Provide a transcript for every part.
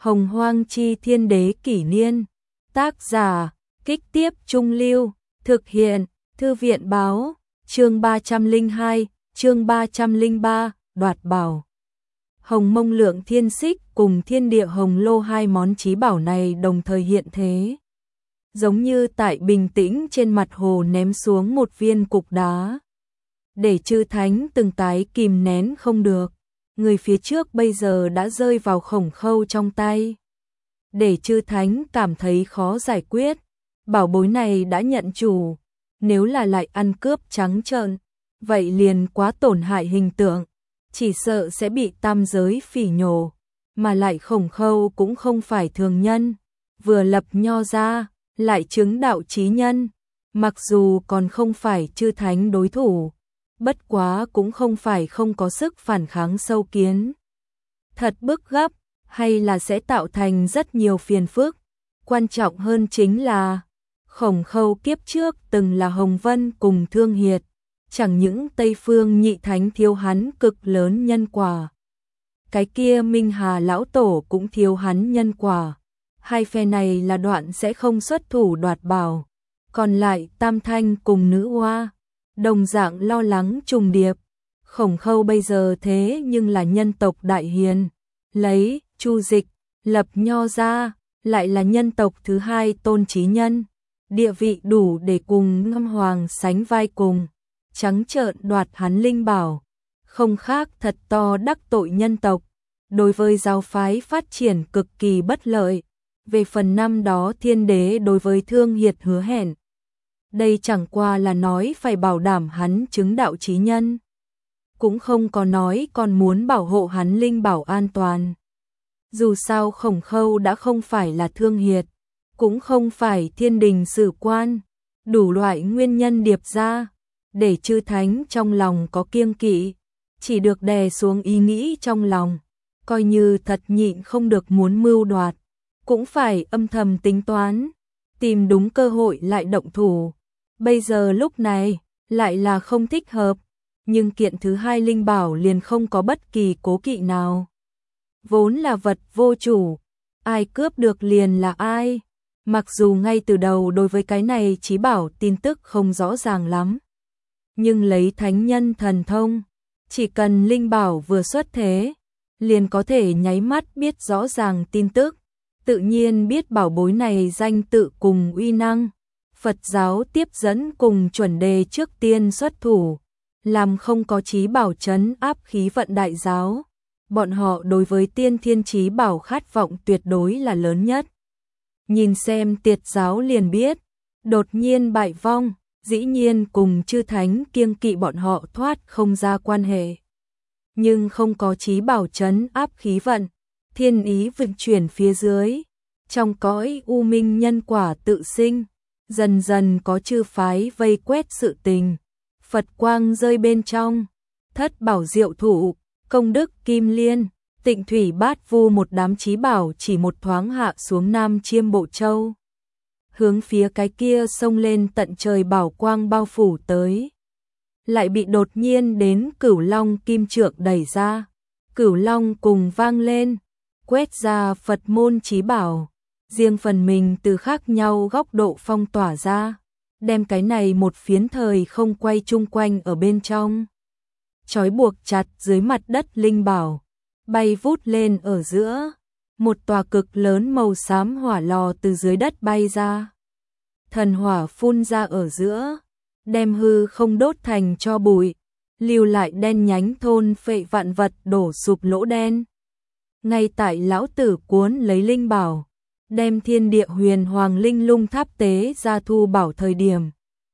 Hồng Hoang Chi Thiên Đế Kỷ Niên. Tác giả, Kích Tiếp Trung Lưu. Thực hiện, Thư viện Báo. Chương 302, chương 303, đoạt bảo. Hồng Mông Lượng Thiên Xích cùng Thiên Địa Hồng Lô hai món chí bảo này đồng thời hiện thế. Giống như tại bình tĩnh trên mặt hồ ném xuống một viên cục đá. Để chư thánh từng cái kìm nén không được. Người phía trước bây giờ đã rơi vào Khổng Khâu trong tay. Để chư thánh cảm thấy khó giải quyết. Bảo bối này đã nhận chủ. Nếu là lại ăn cướp trắng trợn, vậy liền quá tổn hại hình tượng. Chỉ sợ sẽ bị tam giới phỉ nhổ. Mà lại Khổng Khâu cũng không phải thường nhân. Vừa lập nho ra, lại chứng đạo chí nhân. Mặc dù còn không phải chư thánh đối thủ, bất quá cũng không phải không có sức phản kháng sâu kiến. Thật bức gấp, hay là sẽ tạo thành rất nhiều phiền phức. Quan trọng hơn chính là Khổng Khâu kiếp trước từng là Hồng Vân cùng Thương Hiệt. Chẳng những Tây Phương nhị thánh thiếu hắn cực lớn nhân quả. Cái kia Minh Hà lão tổ cũng thiếu hắn nhân quả. Hai phe này là đoạn sẽ không xuất thủ đoạt bảo. Còn lại Tam Thanh cùng Nữ Hoa, đồng dạng lo lắng trùng điệp. Khổng Khâu bây giờ thế nhưng là nhân tộc đại hiền. Lấy Chu Dịch, lập nho ra, lại là nhân tộc thứ hai tôn chí nhân. Địa vị đủ để cùng Ngâm Hoàng sánh vai cùng. Trắng trợn đoạt hắn linh bảo. Không khác thật to đắc tội nhân tộc. Đối với giáo phái phát triển cực kỳ bất lợi. Về phần năm đó Thiên Đế đối với Thương Hiệt hứa hẹn. Đây chẳng qua là nói phải bảo đảm hắn chứng đạo chí nhân. Cũng không có nói còn muốn bảo hộ hắn linh bảo an toàn. Dù sao Khổng Khâu đã không phải là Thương Hiệt, cũng không phải thiên đình sử quan. Đủ loại nguyên nhân điệp ra, để chư thánh trong lòng có kiêng kỵ. Chỉ được đè xuống ý nghĩ trong lòng. Coi như thật nhịn không được muốn mưu đoạt, cũng phải âm thầm tính toán. Tìm đúng cơ hội lại động thủ. Bây giờ lúc này, lại là không thích hợp. Nhưng kiện thứ hai linh bảo liền không có bất kỳ cố kỵ nào. Vốn là vật vô chủ, ai cướp được liền là ai. Mặc dù ngay từ đầu đối với cái này chí bảo tin tức không rõ ràng lắm. Nhưng lấy thánh nhân thần thông, chỉ cần linh bảo vừa xuất thế, liền có thể nháy mắt biết rõ ràng tin tức. Tự nhiên biết bảo bối này danh tự cùng uy năng. Phật giáo tiếp dẫn cùng chuẩn đề trước tiên xuất thủ, làm không có chí bảo trấn áp khí vận đại giáo. Bọn họ đối với tiên thiên chí bảo khát vọng tuyệt đối là lớn nhất. Nhìn xem Tiệt giáo liền biết, đột nhiên bại vong, dĩ nhiên cùng chư thánh kiêng kỵ bọn họ thoát không ra quan hệ. Nhưng không có chí bảo trấn áp khí vận, thiên ý vận chuyển phía dưới. Trong cõi u minh nhân quả tự sinh, dần dần có chư phái vây quét sự tình. Phật quang rơi bên trong, Thất Bảo Diệu Thụ, Công Đức Kim Liên, Tịnh Thủy Bát Vu một đám chí bảo chỉ một thoáng hạ xuống Nam Chiêm Bộ Châu. Hướng phía cái kia xông lên tận trời bảo quang bao phủ tới. Lại bị đột nhiên đến Cửu Long Kim Trượng đẩy ra. Cửu Long cùng vang lên, quét ra Phật môn chí bảo. Riêng phần mình từ khác nhau góc độ phong tỏa ra, đem cái này một phiến thời không quay chung quanh ở bên trong. Trói buộc chặt dưới mặt đất linh bảo, bay vút lên ở giữa. Một tòa cực lớn màu xám hỏa lò từ dưới đất bay ra. Thần hỏa phun ra ở giữa, đem hư không đốt thành tro bụi, lưu lại đen nhánh thôn phệ vạn vật đổ sụp lỗ đen. Ngay tại lão tử cuốn lấy linh bảo, đem thiên địa huyền hoàng linh lung tháp tế ra thu bảo thời điểm.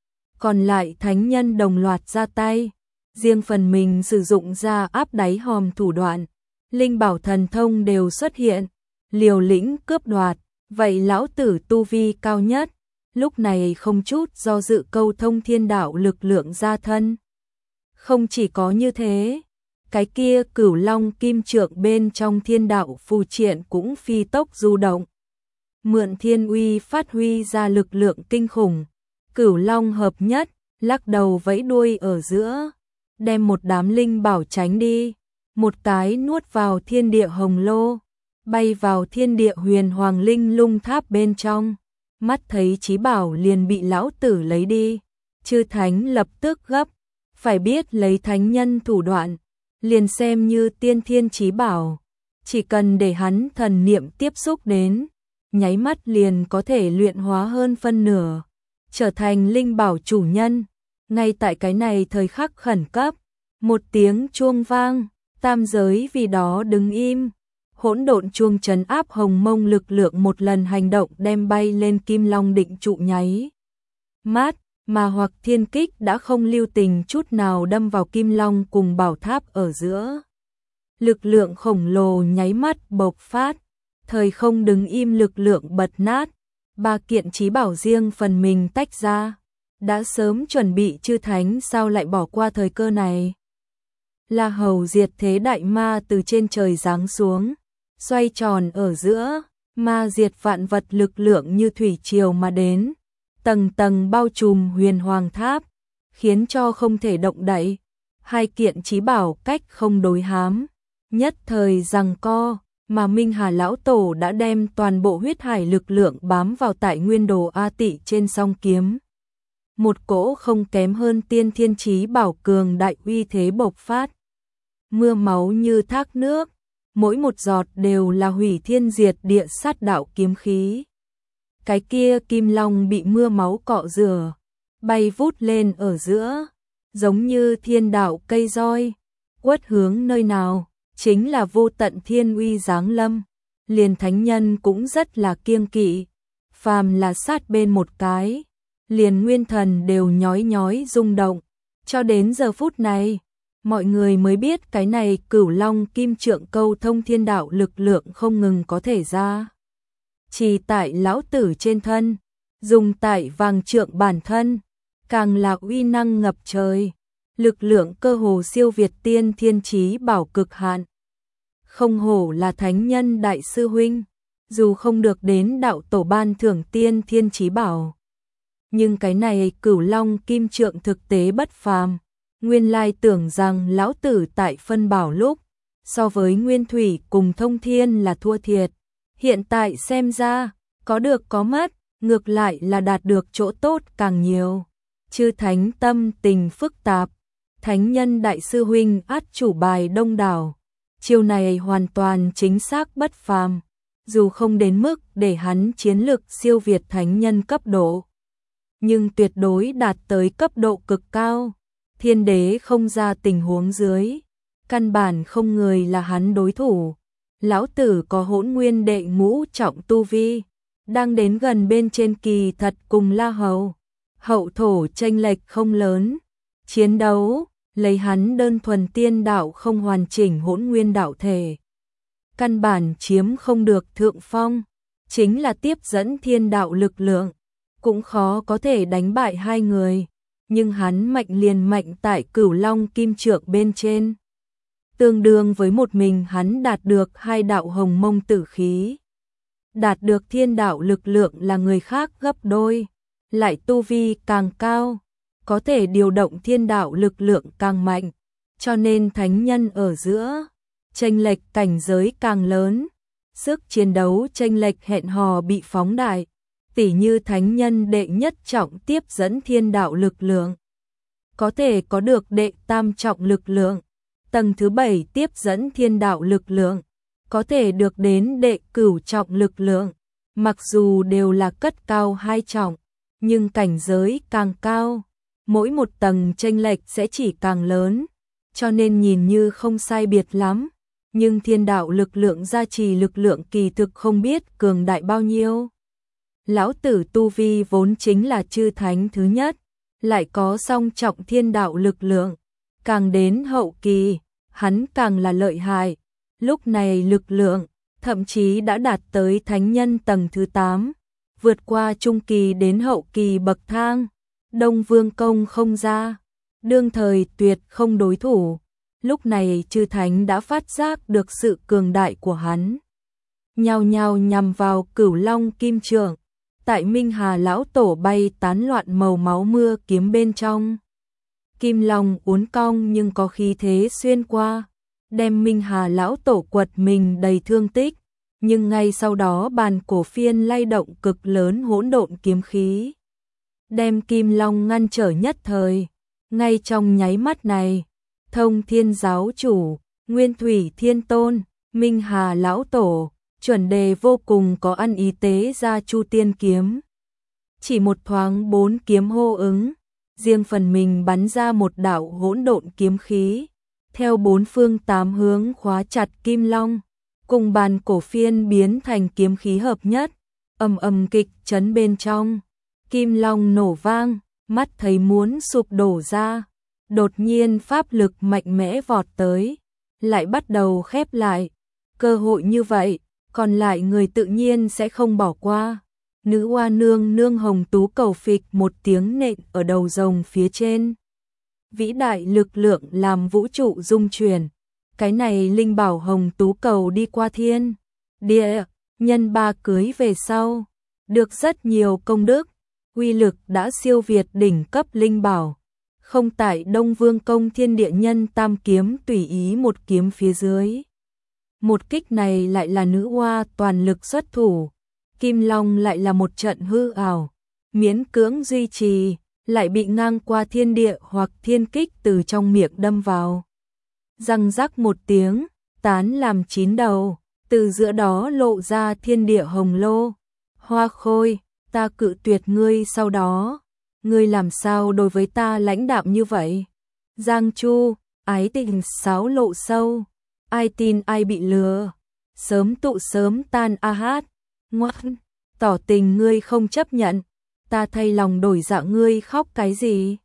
Còn lại thánh nhân đồng loạt ra tay, riêng phần mình sử dụng ra áp đáy hòm thủ đoạn. Linh bảo thần thông đều xuất hiện, liều lĩnh cướp đoạt. Vậy lão tử tu vi cao nhất, lúc này không chút do dự câu thông thiên đạo lực lượng ra thân. Không chỉ có như thế, cái kia Cửu Long Kim Trượng bên trong thiên đạo phù triện cũng phi tốc du động. Mượn thiên uy phát huy ra lực lượng kinh khủng. Cửu Long hợp nhất, lắc đầu vẫy đuôi ở giữa, đem một đám linh bảo tránh đi. Một cái nuốt vào thiên địa hồng lô, bay vào thiên địa huyền hoàng linh lung tháp bên trong. Mắt thấy chí bảo liền bị lão tử lấy đi, chư thánh lập tức gấp, phải biết lấy thánh nhân thủ đoạn, liền xem như tiên thiên chí bảo, chỉ cần để hắn thần niệm tiếp xúc đến, nháy mắt liền có thể luyện hóa hơn phân nửa, trở thành linh bảo chủ nhân. Ngay tại cái này thời khắc khẩn cấp, một tiếng chuông vang, tam giới vì đó đứng im. Hỗn độn chuông trấn áp hồng mông lực lượng một lần hành động đem bay lên kim long định trụ nháy mắt, mà hoặc thiên kích đã không lưu tình chút nào đâm vào kim long cùng bảo tháp ở giữa. Lực lượng khổng lồ nháy mắt bộc phát, thời không đứng im lực lượng bật nát, ba kiện chí bảo riêng phần mình tách ra. Đã sớm chuẩn bị chư thánh sao lại bỏ qua thời cơ này. La Hầu diệt thế đại ma từ trên trời giáng xuống, xoay tròn ở giữa, ma diệt vạn vật lực lượng như thủy triều mà đến, tầng tầng bao trùm huyền hoàng tháp, khiến cho không thể động đậy. Hai kiện chí bảo cách không đối hám, nhất thời giằng co, mà Minh Hà lão tổ đã đem toàn bộ huyết hải lực lượng bám vào tại nguyên đồ A Tị trên song kiếm. Một cỗ không kém hơn tiên thiên chí bảo cường đại uy thế bộc phát. Mưa máu như thác nước, mỗi một giọt đều là hủy thiên diệt địa sát đạo kiếm khí. Cái kia kim long bị mưa máu cọ rửa, bay vút lên ở giữa, giống như thiên đạo cây roi, quất hướng nơi nào, chính là vô tận thiên uy giáng lâm. Liền thánh nhân cũng rất là kiêng kỵ, phàm là sát bên một cái, liền nguyên thần đều nhói nhói rung động. Cho đến giờ phút này, mọi người mới biết cái này Cửu Long Kim Trượng câu thông thiên đạo lực lượng không ngừng có thể ra. Chỉ tại lão tử trên thân, dùng tại vàng trượng bản thân, càng là uy năng ngập trời, lực lượng cơ hồ siêu việt tiên thiên chí bảo cực hạn. Không hổ là thánh nhân đại sư huynh, dù không được đến đạo tổ ban thưởng tiên thiên chí bảo. Nhưng cái này Cửu Long Kim Trượng thực tế bất phàm, nguyên lai tưởng rằng lão tử tại phân bảo lúc, so với Nguyên Thủy cùng Thông Thiên là thua thiệt. Hiện tại xem ra, có được có mất, ngược lại là đạt được chỗ tốt càng nhiều. Chư thánh tâm tình phức tạp, thánh nhân đại sư huynh át chủ bài đông đảo. Chiêu này hoàn toàn chính xác bất phàm, dù không đến mức để hắn chiến lực siêu việt thánh nhân cấp độ, nhưng tuyệt đối đạt tới cấp độ cực cao. Thiên đế không ra tình huống dưới, căn bản không người là hắn đối thủ. Lão tử có hỗn nguyên đệ ngũ trọng tu vi, đang đến gần bên trên kỳ thật cùng La Hầu. Hậu thổ chênh lệch không lớn, chiến đấu, lấy hắn đơn thuần tiên đạo không hoàn chỉnh hỗn nguyên đạo thể. Căn bản chiếm không được thượng phong, chính là tiếp dẫn thiên đạo lực lượng, cũng khó có thể đánh bại hai người. Nhưng hắn mạnh liền mạnh tại Cửu Long Kim Trượng bên trên. Tương đương với một mình hắn đạt được hai đạo hồng mông tử khí. Đạt được thiên đạo lực lượng là người khác gấp đôi, lại tu vi càng cao, có thể điều động thiên đạo lực lượng càng mạnh, cho nên thánh nhân ở giữa, chênh lệch cảnh giới càng lớn, sức chiến đấu chênh lệch hẹn hò bị phóng đại. Tỉ như thánh nhân đệ nhất trọng tiếp dẫn thiên đạo lực lượng, có thể có được đệ tam trọng lực lượng, tầng thứ 7 tiếp dẫn thiên đạo lực lượng, có thể được đến đệ cửu trọng lực lượng. Mặc dù đều là cất cao hai trọng, nhưng cảnh giới càng cao, mỗi một tầng chênh lệch sẽ chỉ càng lớn, cho nên nhìn như không sai biệt lắm, nhưng thiên đạo lực lượng gia trì lực lượng kỳ thực không biết cường đại bao nhiêu. Lão tử tu vi vốn chính là chư thánh thứ nhất, lại có song trọng thiên đạo lực lượng, càng đến hậu kỳ, hắn càng là lợi hại. Lúc này lực lượng, thậm chí đã đạt tới thánh nhân tầng thứ 8, vượt qua trung kỳ đến hậu kỳ bậc thang. Đông Vương công không ra, đương thời tuyệt không đối thủ. Lúc này chư thánh đã phát giác được sự cường đại của hắn, nhao nhao nhằm vào Cửu Long Kim Trượng. Tại Minh Hà lão tổ bay tán loạn màu máu mưa kiếm bên trong, kim long uốn cong nhưng có khí thế xuyên qua, đem Minh Hà lão tổ quật mình đầy thương tích, nhưng ngay sau đó bàn cổ phiên lay động cực lớn hỗn độn kiếm khí, đem Kim Long ngăn trở nhất thời. Ngay trong nháy mắt này, Thông Thiên giáo chủ, Nguyên Thủy Thiên Tôn, Minh Hà lão tổ, chuẩn đề vô cùng có ăn ý tế ra Chu Tiên kiếm. Chỉ một thoáng 4 kiếm hô ứng, riêng phần mình bắn ra một đạo hỗn độn kiếm khí, theo 4 phương 8 hướng khóa chặt Kim Long, cùng bàn cổ phiên biến thành kiếm khí hợp nhất, ầm ầm kịch chấn bên trong. Kim Long nổ vang, mắt thấy muốn sụp đổ ra, đột nhiên pháp lực mạnh mẽ vọt tới, lại bắt đầu khép lại. Cơ hội như vậy, còn lại người tự nhiên sẽ không bỏ qua. Nữ oa nương nương hồng tú cầu phịch một tiếng nện ở đầu rồng phía trên. Vĩ đại lực lượng làm vũ trụ rung chuyển. Cái này linh bảo hồng tú cầu đi qua thiên địa, nhân 3 cưới về sau, được rất nhiều công đức, uy lực đã siêu việt đỉnh cấp linh bảo. Không tại Đông Vương công thiên địa nhân tam kiếm tùy ý một kiếm phía dưới. Một kích này lại là nữ oa toàn lực xuất thủ, Kim Long lại là một trận hư ảo, miễn cưỡng duy trì, lại bị ngang qua thiên địa hoặc thiên kích từ trong miệng đâm vào. Răng rắc một tiếng, tán làm 9 đầu, từ giữa đó lộ ra thiên địa hồng lô. Hoa Khôi, ta cự tuyệt ngươi sau đó, ngươi làm sao đối với ta lãnh đạm như vậy? Giang Chu, ái tình sáo lộ sâu, ai tin ai bị lừa, sớm tụ sớm tan a hát, ngoan, tỏ tình ngươi không chấp nhận, ta thay lòng đổi dạ ngươi khóc cái gì?